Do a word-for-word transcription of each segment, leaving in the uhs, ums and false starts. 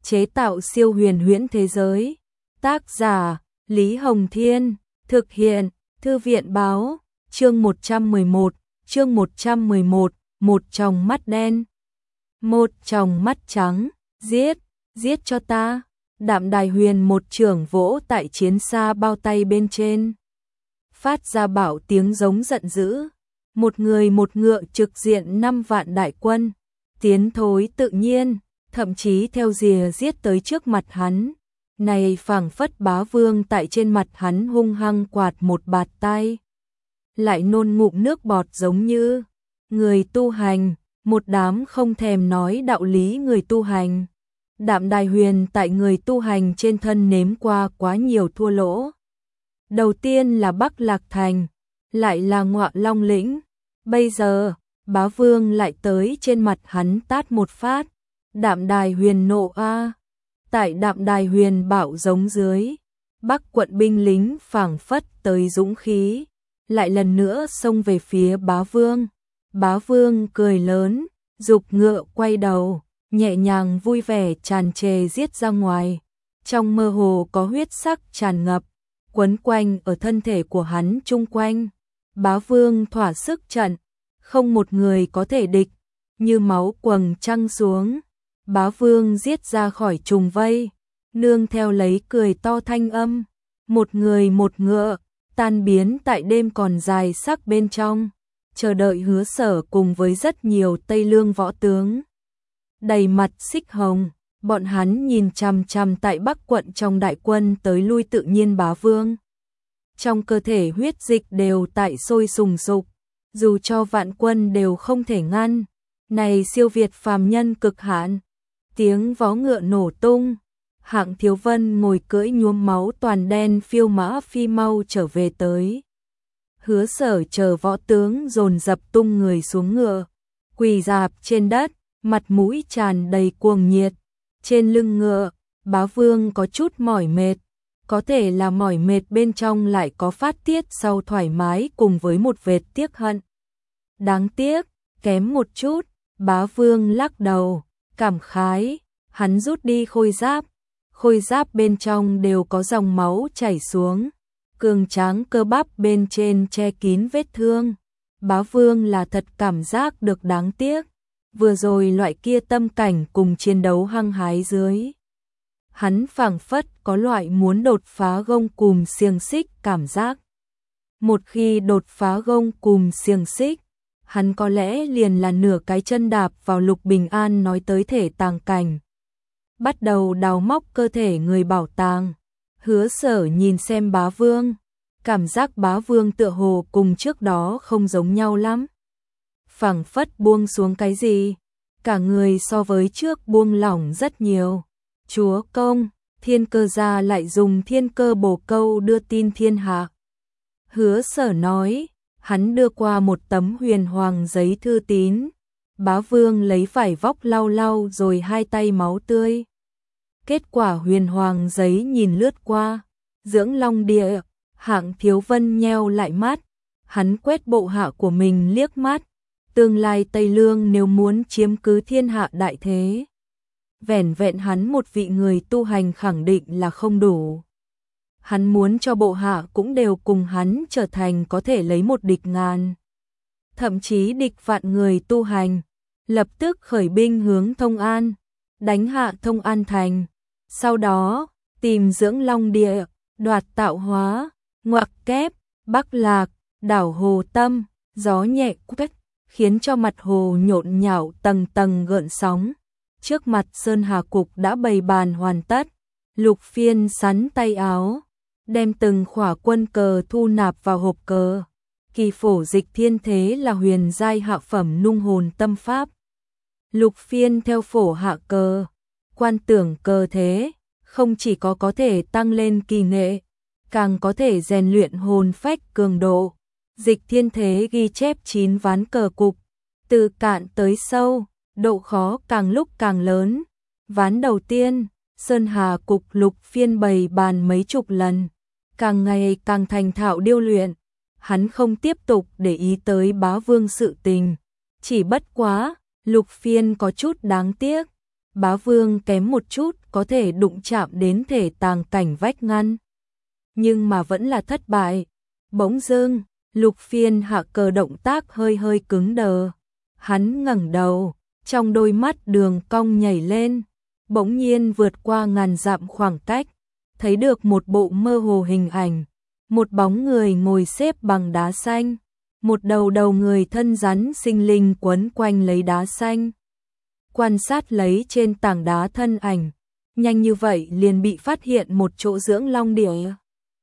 chế tạo siêu huyền huyễn thế giới. Tác giả Lý Hồng Thiên, thực hiện Thư viện Báo. Chương một trăm mười một, chương một trăm mười một, một tròng mắt đen, một tròng mắt trắng, giết, giết cho ta. Đạm Đài Huyền một chưởng vỗ tại chiến xa bao tay bên trên, phát ra bảo tiếng giống giận dữ. Một người một ngựa trực diện năm vạn đại quân, tiến thối tự nhiên, thậm chí theo rìa giết tới trước mặt hắn. Này phảng phất Bá Vương tại trên mặt hắn hung hăng quạt một bạt tay, lại nôn ngụm nước bọt giống như người tu hành, một đám không thèm nói đạo lý người tu hành. Đạm Đài Huyền tại người tu hành trên thân nếm qua quá nhiều thua lỗ. Đầu tiên là Bắc Lạc Thành, lại là Ngọa Long Lĩnh, bây giờ Bá Vương lại tới trên mặt hắn tát một phát. Đạm Đài Huyền nộ a. Tại Đạm Đài Huyền bảo giống dưới, Bắc quận binh lính phảng phất tới dũng khí, lại lần nữa xông về phía Bá Vương. Bá Vương cười lớn, giục ngựa quay đầu, nhẹ nhàng vui vẻ tràn trề giết ra ngoài. Trong mơ hồ có huyết sắc tràn ngập, quấn quanh ở thân thể của hắn chung quanh. Bá Vương thỏa sức trận, không một người có thể địch, như máu quầng trăng xuống. Bá Vương giết ra khỏi trùng vây, nương theo lấy cười to thanh âm, một người một ngựa, tan biến tại đêm còn dài sắc bên trong, chờ đợi Hứa Sở cùng với rất nhiều Tây Lương võ tướng. Đầy mặt xích hồng, bọn hắn nhìn chằm chằm tại Bắc quận trong đại quân tới lui tự nhiên Bá Vương. Trong cơ thể huyết dịch đều tại sôi sùng sục, dù cho vạn quân đều không thể ngăn. Này siêu việt phàm nhân cực hạn. Tiếng vó ngựa nổ tung, Hạng Thiếu Vân ngồi cưỡi nhuốm máu toàn đen phiêu mã phi mau trở về tới. Hứa Sở chờ võ tướng dồn dập tung người xuống ngựa, quỳ rạp trên đất, mặt mũi tràn đầy cuồng nhiệt. Trên lưng ngựa, Bá Vương có chút mỏi mệt, có thể là mỏi mệt bên trong lại có phát tiết sau thoải mái cùng với một vệt tiếc hận. Đáng tiếc, kém một chút. Bá Vương lắc đầu, cảm khái, hắn rút đi khôi giáp, khôi giáp bên trong đều có dòng máu chảy xuống, cường tráng cơ bắp bên trên che kín vết thương. Bá Vương là thật cảm giác được đáng tiếc, vừa rồi loại kia tâm cảnh cùng chiến đấu hăng hái dưới. Hắn phảng phất có loại muốn đột phá gông cùm xiềng xích cảm giác. Một khi đột phá gông cùm xiềng xích, hắn có lẽ liền là nửa cái chân đạp vào Lục Bình An nói tới thể tàng cảnh. Bắt đầu đào móc cơ thể người bảo tàng. Hứa Sở nhìn xem Bá Vương, cảm giác Bá Vương tựa hồ cùng trước đó không giống nhau lắm. Phảng phất buông xuống cái gì, cả người so với trước buông lỏng rất nhiều. Chúa công, Thiên Cơ gia lại dùng thiên cơ bổ câu đưa tin thiên hạ. Hứa Sở nói, hắn đưa qua một tấm huyền hoàng giấy thư tín. Bá Vương lấy vải vóc lau lau rồi hai tay máu tươi. Kết quả huyền hoàng giấy nhìn lướt qua, dưỡng long địa. Hạng Thiếu Vân nheo lại mắt, hắn quét bộ hạ của mình liếc mắt. Tương lai Tây Lương nếu muốn chiếm cứ thiên hạ đại thế, vẻn vẹn hắn một vị người tu hành khẳng định là không đủ. Hắn muốn cho bộ hạ cũng đều cùng hắn trở thành có thể lấy một địch ngàn, thậm chí địch vạn người tu hành. Lập tức khởi binh hướng Thông An, đánh hạ Thông An thành, sau đó tìm dưỡng long địa, đoạt Tạo Hóa, Ngoặc Kép, Bắc Lạc, đảo Hồ Tâm. Gió nhẹ quét, khiến cho mặt hồ nhộn nhạo tầng tầng gợn sóng. Trước mặt Sơn Hà Cục đã bày bàn hoàn tất. Lục Phiên sắn tay áo, đem từng khỏa quân cờ thu nạp vào hộp cờ. Kỳ phổ dịch thiên thế là huyền giai hạ phẩm nung hồn tâm pháp. Lục Phiên theo phổ hạ cờ, quan tưởng cờ thế, không chỉ có có thể tăng lên kỳ nghệ, càng có thể rèn luyện hồn phách cường độ. Dịch thiên thế ghi chép chín ván cờ cục, từ cạn tới sâu, độ khó càng lúc càng lớn. Ván đầu tiên, Sơn Hà Cục Lục Phiên bày bàn mấy chục lần, càng ngày càng thành thạo điêu luyện. Hắn không tiếp tục để ý tới Bá Vương sự tình, chỉ bất quá, Lục Phiên có chút đáng tiếc. Bá Vương kém một chút có thể đụng chạm đến thể tàng cảnh vách ngăn, nhưng mà vẫn là thất bại. Bỗng dưng, Lục Phiên hạ cờ động tác hơi hơi cứng đờ. Hắn ngẩng đầu, trong đôi mắt đường cong nhảy lên, bỗng nhiên vượt qua ngàn dặm khoảng cách, thấy được một bộ mơ hồ hình ảnh, một bóng người ngồi xếp bằng đá xanh, một đầu đầu người thân rắn sinh linh quấn quanh lấy đá xanh. Quan sát lấy trên tảng đá thân ảnh, nhanh như vậy liền bị phát hiện một chỗ dưỡng long địa.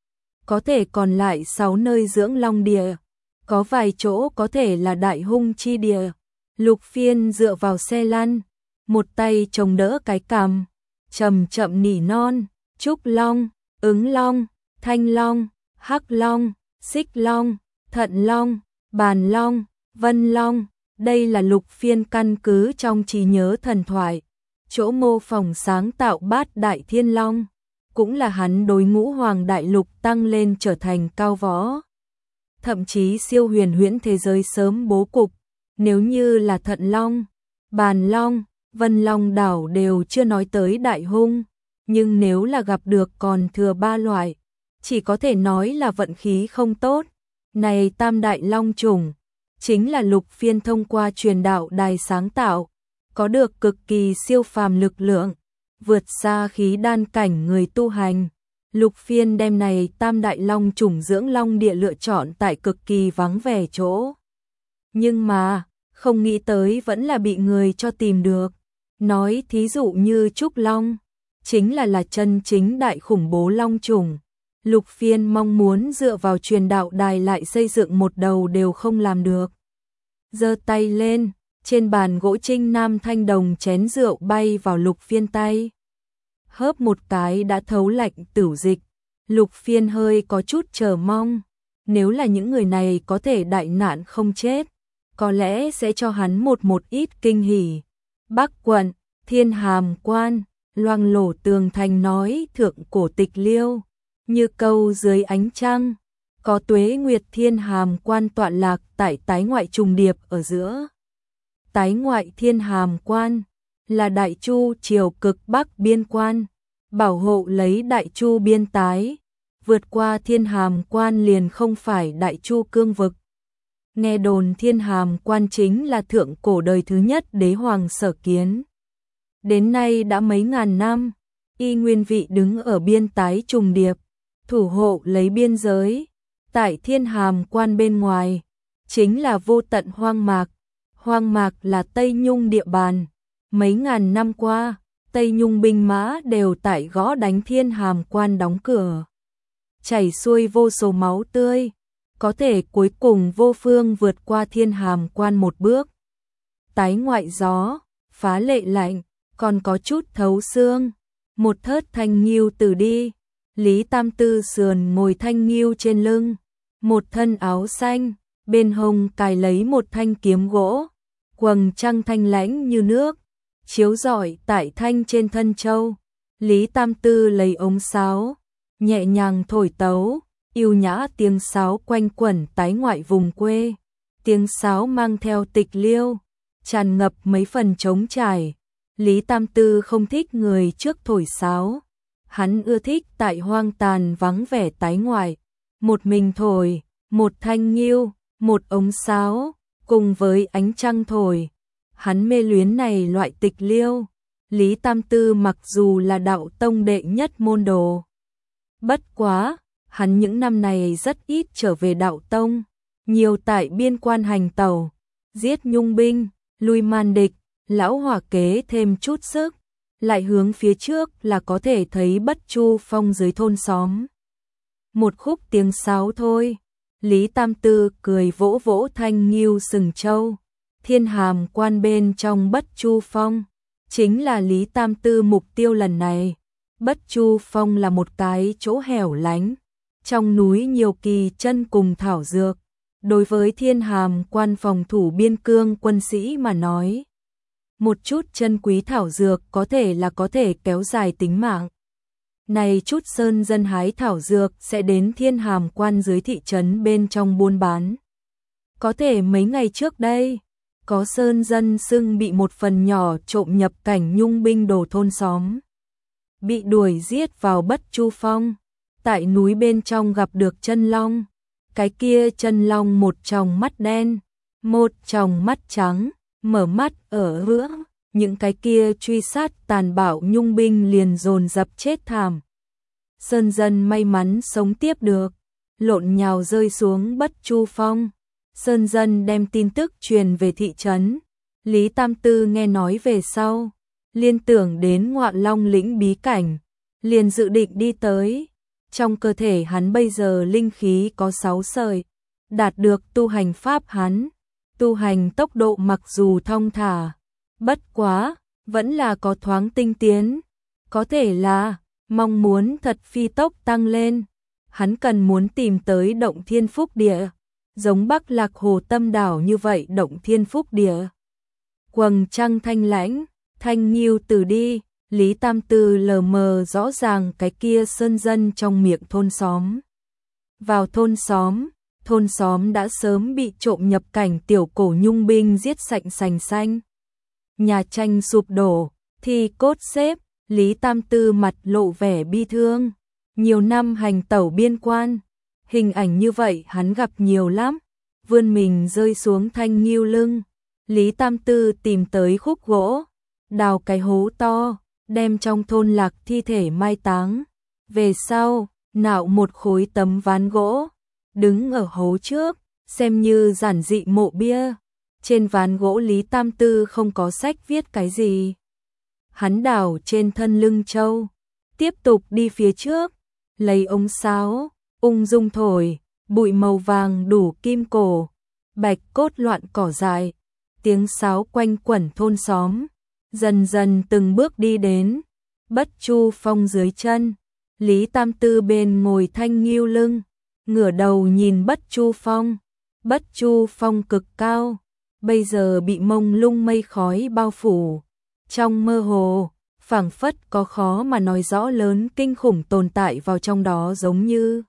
Có thể còn lại sáu nơi dưỡng long địa, có vài chỗ có thể là đại hung chi địa. Lục Phiên dựa vào xe lăn, một tay chống đỡ cái cằm, chậm chậm nỉ non, Trúc Long, Ứng Long, Thanh Long, Hắc Long, Xích Long, Thận Long, Bàn Long, Vân Long. Đây là Lục Phiên căn cứ trong trí nhớ thần thoại, chỗ mô phỏng sáng tạo bát đại thiên long, cũng là hắn đối ngũ hoàng đại lục tăng lên trở thành cao võ. Thậm chí siêu huyền huyễn thế giới sớm bố cục, nếu như là Thận Long, Bàn Long, Vân Long đảo đều chưa nói tới đại hung, nhưng nếu là gặp được còn thừa ba loại, chỉ có thể nói là vận khí không tốt. Này tam đại long trùng, chính là Lục Phiên thông qua truyền đạo đài sáng tạo, có được cực kỳ siêu phàm lực lượng, vượt xa khí đan cảnh người tu hành. Lục Phiên đem này tam đại long trùng dưỡng long địa lựa chọn tại cực kỳ vắng vẻ chỗ. Nhưng mà, không nghĩ tới vẫn là bị người cho tìm được. Nói thí dụ như Trúc Long, chính là là chân chính đại khủng bố long trùng. Lục Phiên mong muốn dựa vào truyền đạo đài lại xây dựng một đầu đều không làm được. Giơ tay lên, trên bàn gỗ Trinh Nam thanh đồng chén rượu bay vào Lục Phiên tay. Hớp một cái đã thấu lạnh tửu dịch. Lục Phiên hơi có chút chờ mong, nếu là những người này có thể đại nạn không chết, có lẽ sẽ cho hắn một một ít kinh hỉ. Bắc quận, Thiên Hàm Quan, loang lổ tường thành nói thượng cổ tịch liêu, như câu dưới ánh trăng, có Tuế Nguyệt Thiên Hàm Quan tọa lạc tại tái ngoại trùng điệp ở giữa. Tái ngoại Thiên Hàm Quan là Đại Chu triều cực Bắc biên quan, bảo hộ lấy Đại Chu biên tái, vượt qua Thiên Hàm Quan liền không phải Đại Chu cương vực. Nghe đồn Thiên Hàm Quan chính là thượng cổ đời thứ nhất đế hoàng sở kiến. Đến nay đã mấy ngàn năm, y nguyên vị đứng ở biên tái trùng điệp, thủ hộ lấy biên giới. Tại Thiên Hàm Quan bên ngoài, chính là vô tận hoang mạc. Hoang mạc là Tây Nhung địa bàn. Mấy ngàn năm qua, Tây Nhung binh mã đều tại gõ đánh Thiên Hàm Quan đóng cửa. Chảy xuôi vô số máu tươi, có thể cuối cùng vô phương vượt qua Thiên Hàm Quan một bước. Tái ngoại gió, phá lệ lạnh, còn có chút thấu xương. Một thớt thanh nghiêu từ đi, Lý Tam Tư sườn ngồi thanh nghiêu trên lưng, một thân áo xanh, bên hông cài lấy một thanh kiếm gỗ, quầng trăng thanh lãnh như nước, chiếu rọi tại thanh trên thân châu. Lý Tam Tư lấy ống sáo, nhẹ nhàng thổi tấu, yêu nhã tiếng sáo quanh quẩn tái ngoại vùng quê. Tiếng sáo mang theo tịch liêu, tràn ngập mấy phần trống trải. Lý Tam Tư không thích người trước thổi sáo, hắn ưa thích tại hoang tàn vắng vẻ tái ngoại, một mình thổi, một thanh nghiêu, một ống sáo, cùng với ánh trăng thổi. Hắn mê luyến này loại tịch liêu. Lý Tam Tư mặc dù là đạo tông đệ nhất môn đồ, bất quá, hắn những năm này rất ít trở về đạo tông, nhiều tại biên quan hành tẩu, giết nhung binh, lui man địch, lão hỏa kế thêm chút sức, lại hướng phía trước là có thể thấy Bất Chu Phong dưới thôn xóm. Một khúc tiếng sáo thôi, Lý Tam Tư cười vỗ vỗ thanh nghiêu sừng châu. Thiên Hàm Quan bên trong Bất Chu Phong, chính là Lý Tam Tư mục tiêu lần này. Bất Chu Phong là một cái chỗ hẻo lánh, trong núi nhiều kỳ chân cùng thảo dược. Đối với Thiên Hàm Quan phòng thủ biên cương quân sĩ mà nói, một chút chân quý thảo dược có thể là có thể kéo dài tính mạng. Này chút sơn dân hái thảo dược sẽ đến Thiên Hàm Quan dưới thị trấn bên trong buôn bán. Có thể mấy ngày trước đây, có sơn dân xưng bị một phần nhỏ trộm nhập cảnh nhung binh đồ thôn xóm. Bị đuổi giết vào Bất Chu Phong, tại núi bên trong gặp được chân long. Cái kia chân long một tròng mắt đen, một tròng mắt trắng, mở mắt ở giữa, những cái kia truy sát tàn bạo nhung binh liền dồn dập chết thảm. Sơn dân may mắn sống tiếp được, lộn nhào rơi xuống Bất Chu Phong. Sơn dân đem tin tức truyền về thị trấn. Lý Tam Tư nghe nói về sau, liên tưởng đến Ngọa Long lĩnh bí cảnh, liền dự định đi tới. Trong cơ thể hắn bây giờ linh khí có sáu sợi, đạt được tu hành pháp hắn. Tu hành tốc độ mặc dù thong thả, bất quá, vẫn là có thoáng tinh tiến. Có thể là, mong muốn thật phi tốc tăng lên. Hắn cần muốn tìm tới động thiên phúc địa, giống Bắc Lạc Hồ Tâm Đảo như vậy động thiên phúc địa. Quầng trăng thanh lãnh, thanh nghiêu từ đi, Lý Tam Tư lờ mờ rõ ràng cái kia sơn dân trong miệng thôn xóm. Vào thôn xóm, thôn xóm đã sớm bị trộm nhập cảnh tiểu cổ nhung binh giết sạch sành xanh. Nhà tranh sụp đổ, thi cốt xếp, Lý Tam Tư mặt lộ vẻ bi thương. Nhiều năm hành tẩu biên quan, hình ảnh như vậy hắn gặp nhiều lắm. Vươn mình rơi xuống thanh nghiêu lưng, Lý Tam Tư tìm tới khúc gỗ, đào cái hố to, đem trong thôn lạc thi thể mai táng. Về sau, nạo một khối tấm ván gỗ, đứng ở hố trước, xem như giản dị mộ bia. Trên ván gỗ Lý Tam Tư không có sách viết cái gì. Hắn đào trên thân lưng trâu, tiếp tục đi phía trước, lấy ống sáo, ung dung thổi, bụi màu vàng đủ kim cổ, bạch cốt loạn cỏ dại, tiếng sáo quanh quẩn thôn xóm. Dần dần từng bước đi đến Bất Chu Phong dưới chân. Lý Tam Tư bên ngồi thanh nghiêu lưng, ngửa đầu nhìn Bất Chu Phong. Bất Chu Phong cực cao, bây giờ bị mông lung mây khói bao phủ. Trong mơ hồ, phảng phất có khó mà nói rõ lớn kinh khủng tồn tại vào trong đó, giống như.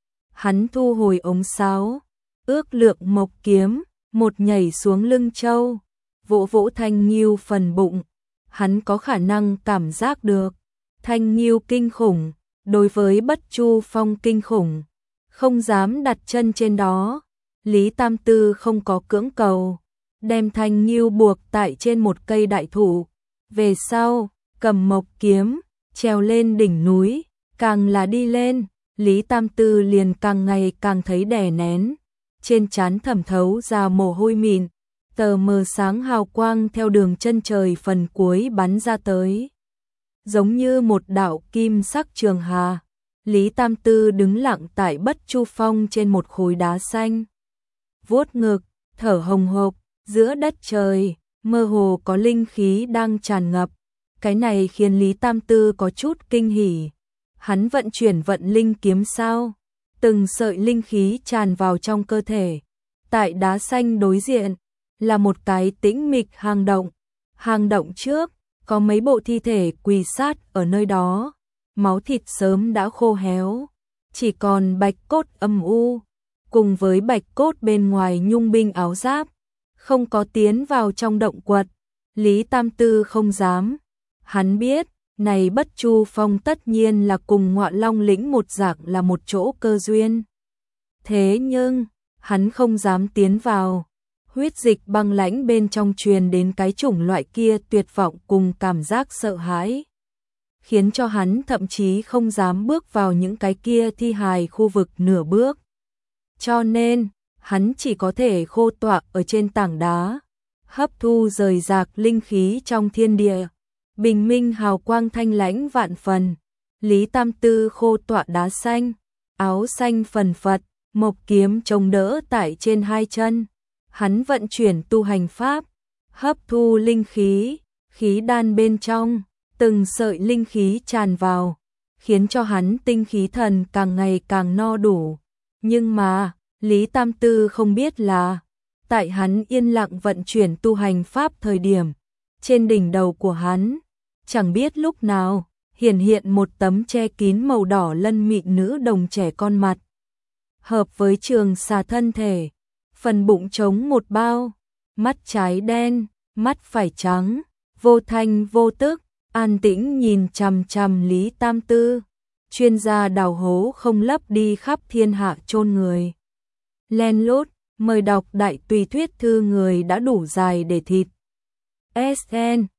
Hắn thu hồi ống sáo, ước lượng mộc kiếm, một nhảy xuống lưng trâu, vỗ vỗ thanh nghiêu phần bụng. Hắn có khả năng cảm giác được thanh nghiêu kinh khủng, đối với Bất Chu Phong kinh khủng, không dám đặt chân trên đó. Lý Tam Tư không có cưỡng cầu, đem thanh nghiêu buộc tại trên một cây đại thụ. Về sau, cầm mộc kiếm, trèo lên đỉnh núi. Càng là đi lên, Lý Tam Tư liền càng ngày càng thấy đè nén, trên trán thẩm thấu ra mồ hôi mịn. Tờ mờ sáng hào quang theo đường chân trời phần cuối bắn ra tới, giống như một đạo kim sắc trường hà. Lý Tam Tư đứng lặng tại Bất Chu Phong trên một khối đá xanh, vuốt ngực, thở hồng hộc. Giữa đất trời, mơ hồ có linh khí đang tràn ngập. Cái này khiến Lý Tam Tư có chút kinh hỉ. Hắn vận chuyển vận linh kiếm sao? Từng sợi linh khí tràn vào trong cơ thể. Tại đá xanh đối diện là một cái tĩnh mịch hang động. Hang động trước có mấy bộ thi thể quỳ sát ở nơi đó, máu thịt sớm đã khô héo, chỉ còn bạch cốt âm u, cùng với bạch cốt bên ngoài nhung binh áo giáp, không có tiến vào trong động quật. Lý Tam Tư không dám, hắn biết, này Bất Chu Phong tất nhiên là cùng Ngọa Long lĩnh một dạng là một chỗ cơ duyên. Thế nhưng, hắn không dám tiến vào. Huyết dịch băng lãnh bên trong truyền đến cái chủng loại kia tuyệt vọng cùng cảm giác sợ hãi, khiến cho hắn thậm chí không dám bước vào những cái kia thi hài khu vực nửa bước. Cho nên, hắn chỉ có thể khô tọa ở trên tảng đá, hấp thu rời rạc linh khí trong thiên địa. Bình minh hào quang thanh lãnh vạn phần. Lý Tam Tư khô tọa đá xanh, áo xanh phần phật, mộc kiếm chống đỡ tại trên hai chân. Hắn vận chuyển tu hành pháp, hấp thu linh khí, khí đan bên trong, từng sợi linh khí tràn vào, khiến cho hắn tinh khí thần càng ngày càng no đủ. Nhưng mà, Lý Tam Tư không biết là, tại hắn yên lặng vận chuyển tu hành pháp thời điểm, trên đỉnh đầu của hắn, chẳng biết lúc nào, hiển hiện một tấm che kín màu đỏ lân mịn nữ đồng trẻ con mặt. Hợp với trường xà thân thể, phần bụng trống một bao, mắt trái đen, mắt phải trắng, vô thanh vô tức, an tĩnh nhìn chằm chằm Lý Tam Tư. Chuyên gia đào hố không lấp đi khắp thiên hạ chôn người. Len lút, mời đọc đại tùy thuyết thư người đã đủ dài để thịt. ét en